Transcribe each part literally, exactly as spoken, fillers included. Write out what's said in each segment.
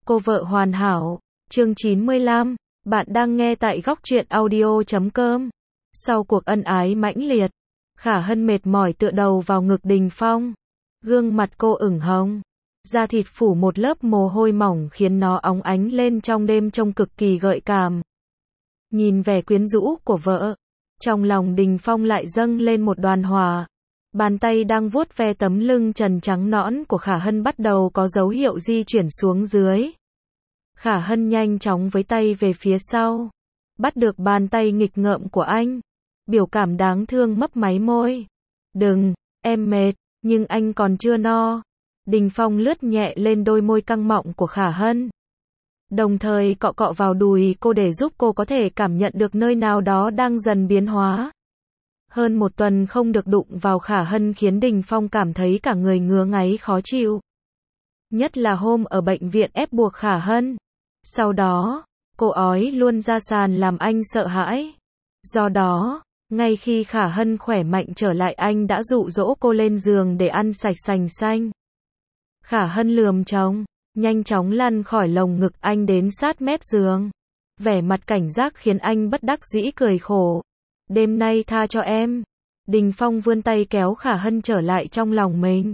Cô vợ hoàn hảo, chương chín mươi lăm, bạn đang nghe tại góc truyện audio chấm com. Sau cuộc ân ái mãnh liệt, Khả Hân mệt mỏi tựa đầu vào ngực Đình Phong. Gương mặt cô ửng hồng, da thịt phủ một lớp mồ hôi mỏng khiến nó óng ánh lên trong đêm trông cực kỳ gợi cảm. Nhìn vẻ quyến rũ của vợ, trong lòng Đình Phong lại dâng lên một đoàn hỏa. Bàn tay đang vuốt ve tấm lưng trần trắng nõn của Khả Hân bắt đầu có dấu hiệu di chuyển xuống dưới. Khả Hân nhanh chóng với tay về phía sau, bắt được bàn tay nghịch ngợm của anh. Biểu cảm đáng thương mấp máy môi. Đừng, em mệt, nhưng anh còn chưa no. Đình Phong lướt nhẹ lên đôi môi căng mọng của Khả Hân, đồng thời cọ cọ vào đùi cô để giúp cô có thể cảm nhận được nơi nào đó đang dần biến hóa. Hơn một tuần không được đụng vào Khả Hân khiến Đình Phong cảm thấy cả người ngứa ngáy khó chịu. Nhất là hôm ở bệnh viện ép buộc Khả Hân. Sau đó, cô ói luôn ra sàn làm anh sợ hãi. Do đó, ngay khi Khả Hân khỏe mạnh trở lại anh đã dụ dỗ cô lên giường để ăn sạch sành xanh. Khả Hân lườm chồng, nhanh chóng lăn khỏi lồng ngực anh đến sát mép giường. Vẻ mặt cảnh giác khiến anh bất đắc dĩ cười khổ. Đêm nay tha cho em. Đình Phong vươn tay kéo Khả Hân trở lại trong lòng mình.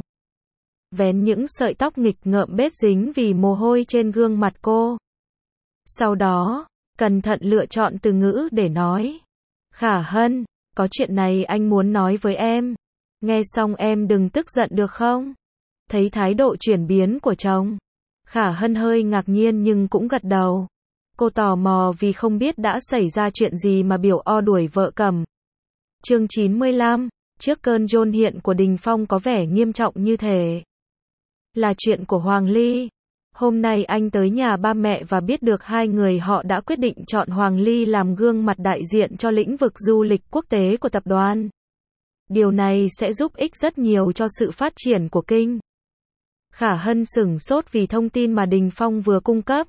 Vén những sợi tóc nghịch ngợm bết dính vì mồ hôi trên gương mặt cô. Sau đó, cẩn thận lựa chọn từ ngữ để nói. Khả Hân, có chuyện này anh muốn nói với em. Nghe xong em đừng tức giận được không? Thấy thái độ chuyển biến của chồng, Khả Hân hơi ngạc nhiên nhưng cũng gật đầu. Cô tò mò vì không biết đã xảy ra chuyện gì mà biểu o đuổi vợ cầm. Chương chín mươi lăm, trước cơn dôn hiện của Đình Phong có vẻ nghiêm trọng như thể là chuyện của Hoàng Ly. Hôm nay anh tới nhà ba mẹ và biết được hai người họ đã quyết định chọn Hoàng Ly làm gương mặt đại diện cho lĩnh vực du lịch quốc tế của tập đoàn. Điều này sẽ giúp ích rất nhiều cho sự phát triển của kinh. Khả Hân sửng sốt vì thông tin mà Đình Phong vừa cung cấp.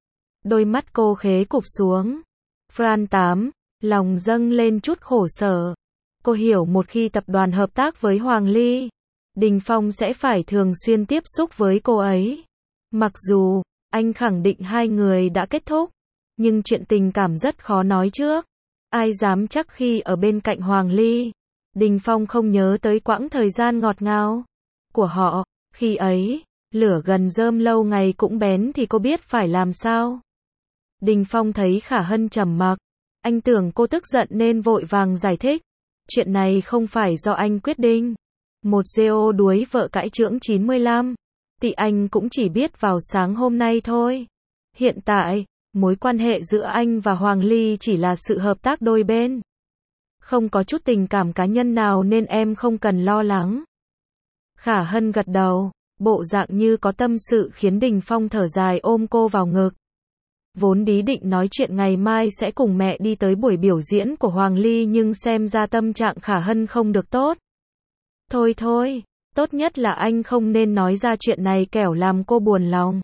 Đôi mắt cô khế cụp xuống. Fran tám, lòng dâng lên chút khổ sở. Cô hiểu một khi tập đoàn hợp tác với Hoàng Ly, Đình Phong sẽ phải thường xuyên tiếp xúc với cô ấy. Mặc dù, anh khẳng định hai người đã kết thúc, nhưng chuyện tình cảm rất khó nói trước. Ai dám chắc khi ở bên cạnh Hoàng Ly, Đình Phong không nhớ tới quãng thời gian ngọt ngào của họ. Khi ấy, lửa gần rơm lâu ngày cũng bén thì cô biết phải làm sao. Đình Phong thấy Khả Hân trầm mặc. Anh tưởng cô tức giận nên vội vàng giải thích. Chuyện này không phải do anh quyết định. Một giê ô đuối vợ cãi chưởng chín mươi lăm. Thì anh cũng chỉ biết vào sáng hôm nay thôi. Hiện tại, mối quan hệ giữa anh và Hoàng Ly chỉ là sự hợp tác đôi bên. Không có chút tình cảm cá nhân nào nên em không cần lo lắng. Khả Hân gật đầu, bộ dạng như có tâm sự khiến Đình Phong thở dài ôm cô vào ngực. Vốn ý định nói chuyện ngày mai sẽ cùng mẹ đi tới buổi biểu diễn của Hoàng Ly nhưng xem ra tâm trạng Khả Hân không được tốt. Thôi thôi, tốt nhất là anh không nên nói ra chuyện này kẻo làm cô buồn lòng.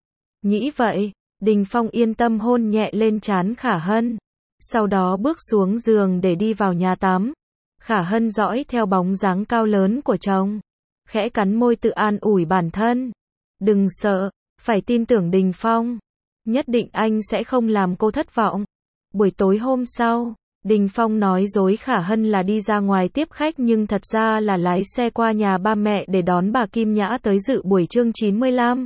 Nghĩ vậy, Đình Phong yên tâm hôn nhẹ lên trán Khả Hân. Sau đó bước xuống giường để đi vào nhà tắm. Khả Hân dõi theo bóng dáng cao lớn của chồng, khẽ cắn môi tự an ủi bản thân. Đừng sợ, phải tin tưởng Đình Phong. Nhất định anh sẽ không làm cô thất vọng. Buổi tối hôm sau, Đình Phong nói dối Khả Hân là đi ra ngoài tiếp khách nhưng thật ra là lái xe qua nhà ba mẹ để đón bà Kim Nhã tới dự buổi chương chín mươi lăm.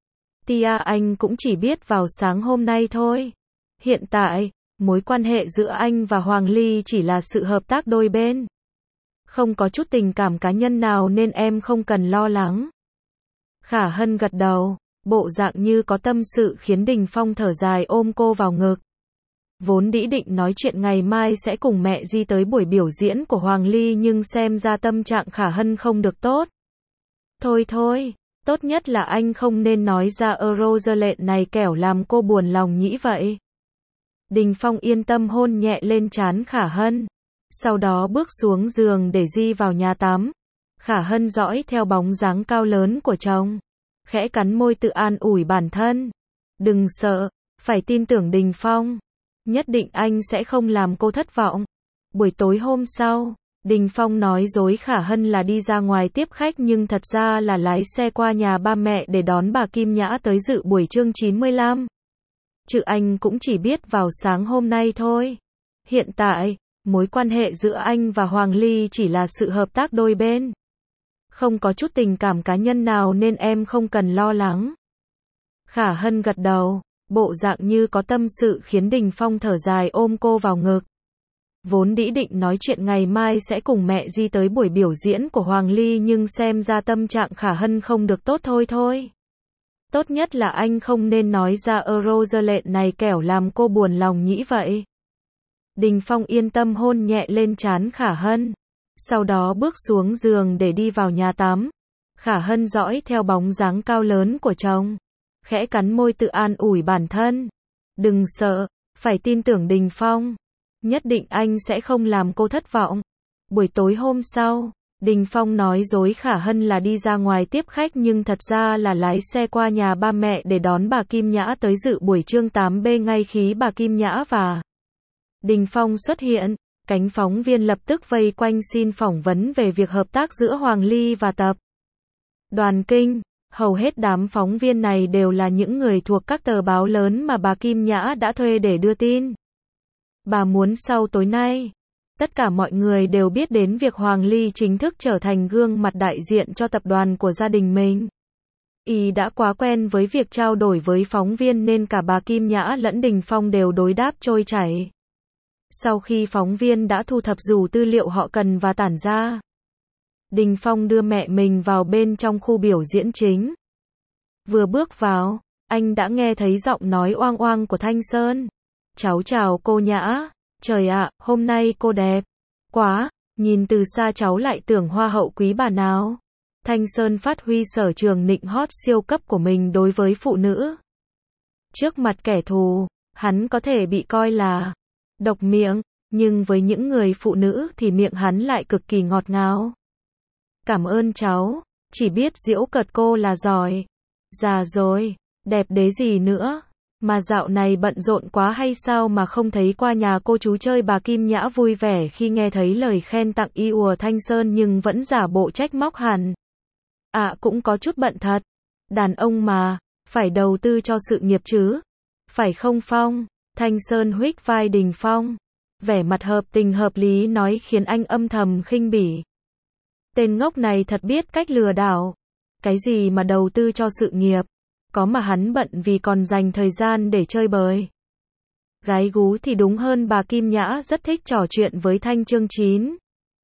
Tia anh cũng chỉ biết vào sáng hôm nay thôi. Hiện tại, mối quan hệ giữa anh và Hoàng Ly chỉ là sự hợp tác đôi bên. Không có chút tình cảm cá nhân nào nên em không cần lo lắng. Khả Hân gật đầu, bộ dạng như có tâm sự khiến Đình Phong thở dài ôm cô vào ngực. Vốn ý định nói chuyện ngày mai sẽ cùng mẹ đi tới buổi biểu diễn của Hoàng Ly nhưng xem ra tâm trạng Khả Hân không được tốt. Thôi thôi, tốt nhất là anh không nên nói ra Eurozone này kẻo làm cô buồn lòng nghĩ vậy. Đình Phong yên tâm hôn nhẹ lên trán Khả Hân. Sau đó bước xuống giường để di vào nhà tắm. Khả Hân dõi theo bóng dáng cao lớn của chồng, khẽ cắn môi tự an ủi bản thân. Đừng sợ, phải tin tưởng Đình Phong. Nhất định anh sẽ không làm cô thất vọng. Buổi tối hôm sau, Đình Phong nói dối Khả Hân là đi ra ngoài tiếp khách nhưng thật ra là lái xe qua nhà ba mẹ để đón bà Kim Nhã tới dự buổi chương chín mươi lăm. Chứ anh cũng chỉ biết vào sáng hôm nay thôi. Hiện tại, mối quan hệ giữa anh và Hoàng Ly chỉ là sự hợp tác đôi bên. Không có chút tình cảm cá nhân nào nên em không cần lo lắng. Khả Hân gật đầu, bộ dạng như có tâm sự khiến Đình Phong thở dài ôm cô vào ngực. Vốn đĩ định nói chuyện ngày mai sẽ cùng mẹ Di tới buổi biểu diễn của Hoàng Ly nhưng xem ra tâm trạng Khả Hân không được tốt thôi thôi. Tốt nhất là anh không nên nói ra Eurozerlette này kẻo làm cô buồn lòng nhĩ vậy. Đình Phong yên tâm hôn nhẹ lên trán Khả Hân. Sau đó bước xuống giường để đi vào nhà tắm. Khả Hân dõi theo bóng dáng cao lớn của chồng. Khẽ cắn môi tự an ủi bản thân. Đừng sợ, phải tin tưởng Đình Phong. Nhất định anh sẽ không làm cô thất vọng. Buổi tối hôm sau, Đình Phong nói dối Khả Hân là đi ra ngoài tiếp khách nhưng thật ra là lái xe qua nhà ba mẹ để đón bà Kim Nhã tới dự buổi chương tám B. Ngay khi bà Kim Nhã và Đình Phong xuất hiện, cánh phóng viên lập tức vây quanh xin phỏng vấn về việc hợp tác giữa Hoàng Ly và tập đoàn Kinh. Hầu hết đám phóng viên này đều là những người thuộc các tờ báo lớn mà bà Kim Nhã đã thuê để đưa tin. Bà muốn sau tối nay, tất cả mọi người đều biết đến việc Hoàng Ly chính thức trở thành gương mặt đại diện cho tập đoàn của gia đình mình. Y đã quá quen với việc trao đổi với phóng viên nên cả bà Kim Nhã lẫn Đình Phong đều đối đáp trôi chảy. Sau khi phóng viên đã thu thập đủ tư liệu họ cần và tản ra, Đình Phong đưa mẹ mình vào bên trong khu biểu diễn chính. Vừa bước vào, anh đã nghe thấy giọng nói oang oang của Thanh Sơn. Cháu chào cô Nhã. Trời ạ, hôm nay cô đẹp quá, nhìn từ xa cháu lại tưởng hoa hậu quý bà nào. Thanh Sơn phát huy sở trường nịnh hót siêu cấp của mình đối với phụ nữ. Trước mặt kẻ thù, hắn có thể bị coi là độc miệng, nhưng với những người phụ nữ thì miệng hắn lại cực kỳ ngọt ngào. Cảm ơn cháu, chỉ biết giễu cợt cô là giỏi. Già rồi, đẹp đế gì nữa, mà dạo này bận rộn quá hay sao mà không thấy qua nhà cô chú chơi. Bà Kim Nhã vui vẻ khi nghe thấy lời khen tặng y ùa Thanh Sơn nhưng vẫn giả bộ trách móc hẳn. À cũng có chút bận thật, đàn ông mà, phải đầu tư cho sự nghiệp chứ, phải không Phong? Thanh Sơn huých vai Đình Phong, vẻ mặt hợp tình hợp lý nói khiến anh âm thầm khinh bỉ. Tên ngốc này thật biết cách lừa đảo. Cái gì mà đầu tư cho sự nghiệp, có mà hắn bận vì còn dành thời gian để chơi bời. Gái gú thì đúng hơn. Bà Kim Nhã rất thích trò chuyện với Thanh Chương Chín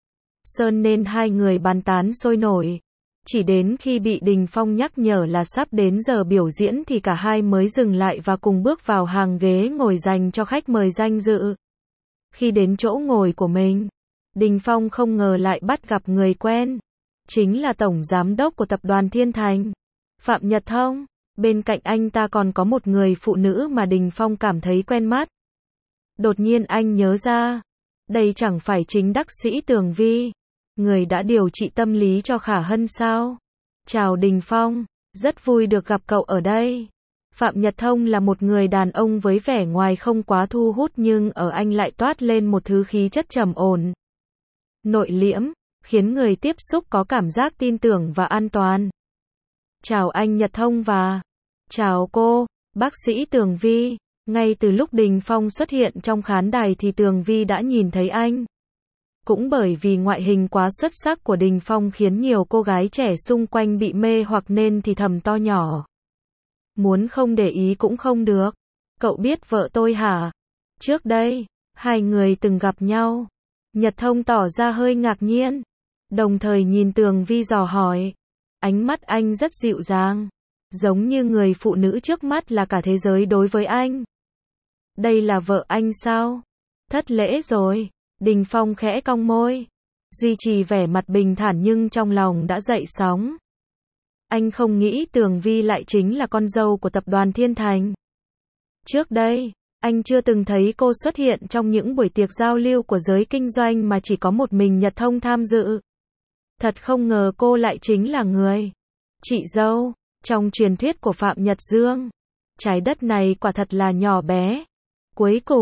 Sơn nên hai người bàn tán sôi nổi. Chỉ đến khi bị Đình Phong nhắc nhở là sắp đến giờ biểu diễn thì cả hai mới dừng lại và cùng bước vào hàng ghế ngồi dành cho khách mời danh dự. Khi đến chỗ ngồi của mình, Đình Phong không ngờ lại bắt gặp người quen. Chính là Tổng Giám đốc của Tập đoàn Thiên Thành, Phạm Nhật Thông. Bên cạnh anh ta còn có một người phụ nữ mà Đình Phong cảm thấy quen mắt. Đột nhiên anh nhớ ra, đây chẳng phải chính đắc sĩ Tường Vi, người đã điều trị tâm lý cho Khả Hân sao? Chào Đình Phong, rất vui được gặp cậu ở đây. Phạm Nhật Thông là một người đàn ông với vẻ ngoài không quá thu hút nhưng ở anh lại toát lên một thứ khí chất trầm ổn, nội liễm, khiến người tiếp xúc có cảm giác tin tưởng và an toàn. Chào anh Nhật Thông và chào cô, bác sĩ Tường Vi. Ngay từ lúc Đình Phong xuất hiện trong khán đài thì Tường Vi đã nhìn thấy anh. Cũng bởi vì ngoại hình quá xuất sắc của Đình Phong khiến nhiều cô gái trẻ xung quanh bị mê hoặc nên thì thầm to nhỏ. Muốn không để ý cũng không được. Cậu biết vợ tôi hả? Trước đây, hai người từng gặp nhau. Nhật Thông tỏ ra hơi ngạc nhiên, đồng thời nhìn Tường Vi dò hỏi. Ánh mắt anh rất dịu dàng, giống như người phụ nữ trước mắt là cả thế giới đối với anh. Đây là vợ anh sao? Thất lễ rồi. Đình Phong khẽ cong môi, duy trì vẻ mặt bình thản nhưng trong lòng đã dậy sóng. Anh không nghĩ Tường Vi lại chính là con dâu của Tập đoàn Thiên Thành. Trước đây, anh chưa từng thấy cô xuất hiện trong những buổi tiệc giao lưu của giới kinh doanh mà chỉ có một mình Nhật Thông tham dự. Thật không ngờ cô lại chính là người chị dâu trong truyền thuyết của Phạm Nhật Dương. Trái đất này quả thật là nhỏ bé. Cuối cùng,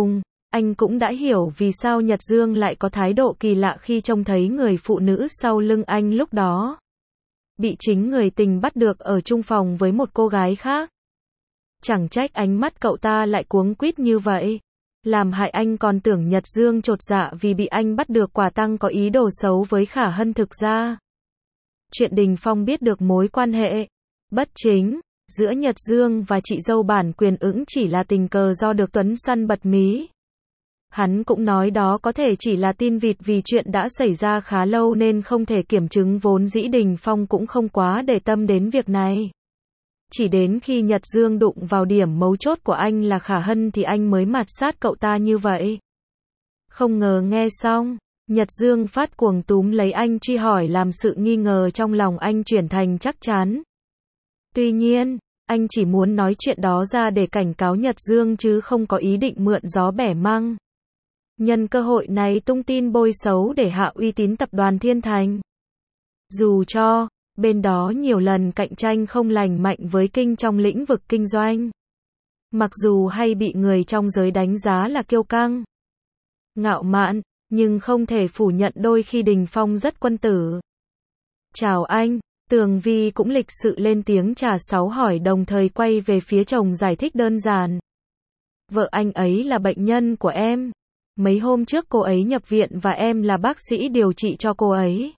Anh cũng đã hiểu vì sao Nhật Dương lại có thái độ kỳ lạ khi trông thấy người phụ nữ sau lưng anh lúc đó. Bị chính người tình bắt được ở chung phòng với một cô gái khác. Chẳng trách ánh mắt cậu ta lại cuống quýt như vậy. Làm hại anh còn tưởng Nhật Dương chột dạ vì bị anh bắt được quả tang có ý đồ xấu với Khả Hân. Thực ra, chuyện Đình Phong biết được mối quan hệ bất chính giữa Nhật Dương và chị dâu bản quyền ững chỉ là tình cờ do được Tuấn săn bật mí. Hắn cũng nói đó có thể chỉ là tin vịt vì chuyện đã xảy ra khá lâu nên không thể kiểm chứng, vốn dĩ Đình Phong cũng không quá để tâm đến việc này. Chỉ đến khi Nhật Dương đụng vào điểm mấu chốt của anh là Khả Hân thì anh mới mạt sát cậu ta như vậy. Không ngờ nghe xong, Nhật Dương phát cuồng túm lấy anh truy hỏi làm sự nghi ngờ trong lòng anh chuyển thành chắc chắn. Tuy nhiên, anh chỉ muốn nói chuyện đó ra để cảnh cáo Nhật Dương chứ không có ý định mượn gió bẻ măng. Nhân cơ hội này tung tin bôi xấu để hạ uy tín tập đoàn Thiên Thành. Dù cho bên đó nhiều lần cạnh tranh không lành mạnh với Kinh trong lĩnh vực kinh doanh. Mặc dù hay bị người trong giới đánh giá là kiêu căng, ngạo mạn, nhưng không thể phủ nhận đôi khi Đình Phong rất quân tử. Chào anh, Tường Vi cũng lịch sự lên tiếng chào sáu hỏi đồng thời quay về phía chồng giải thích đơn giản. Vợ anh ấy là bệnh nhân của em. Mấy hôm trước cô ấy nhập viện và em là bác sĩ điều trị cho cô ấy.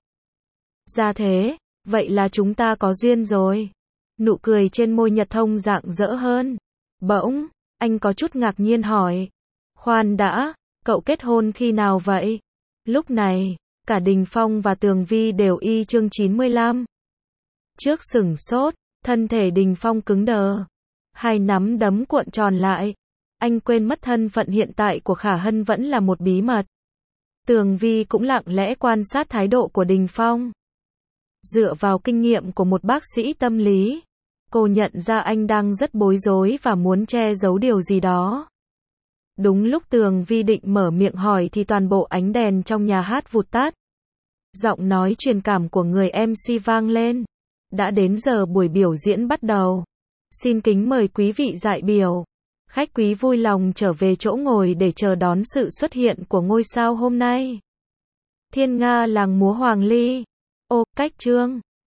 Ra thế, vậy là chúng ta có duyên rồi. Nụ cười trên môi Nhật Thông rạng rỡ hơn. Bỗng, anh có chút ngạc nhiên hỏi. Khoan đã, cậu kết hôn khi nào vậy? Lúc này, cả Đình Phong và Tường Vi đều y chương chín mươi lăm. Trước sửng sốt, thân thể Đình Phong cứng đờ. Hai nắm đấm cuộn tròn lại. Anh quên mất thân phận hiện tại của Khả Hân vẫn là một bí mật. Tường Vi cũng lặng lẽ quan sát thái độ của Đình Phong. Dựa vào kinh nghiệm của một bác sĩ tâm lý, cô nhận ra anh đang rất bối rối và muốn che giấu điều gì đó. Đúng lúc Tường Vi định mở miệng hỏi thì toàn bộ ánh đèn trong nhà hát vụt tắt. Giọng nói truyền cảm của người em xê vang lên. Đã đến giờ buổi biểu diễn bắt đầu. Xin kính mời quý vị đại biểu, khách quý vui lòng trở về chỗ ngồi để chờ đón sự xuất hiện của ngôi sao hôm nay. Thiên Nga làng múa Hoàng Ly. Ô, cách chương.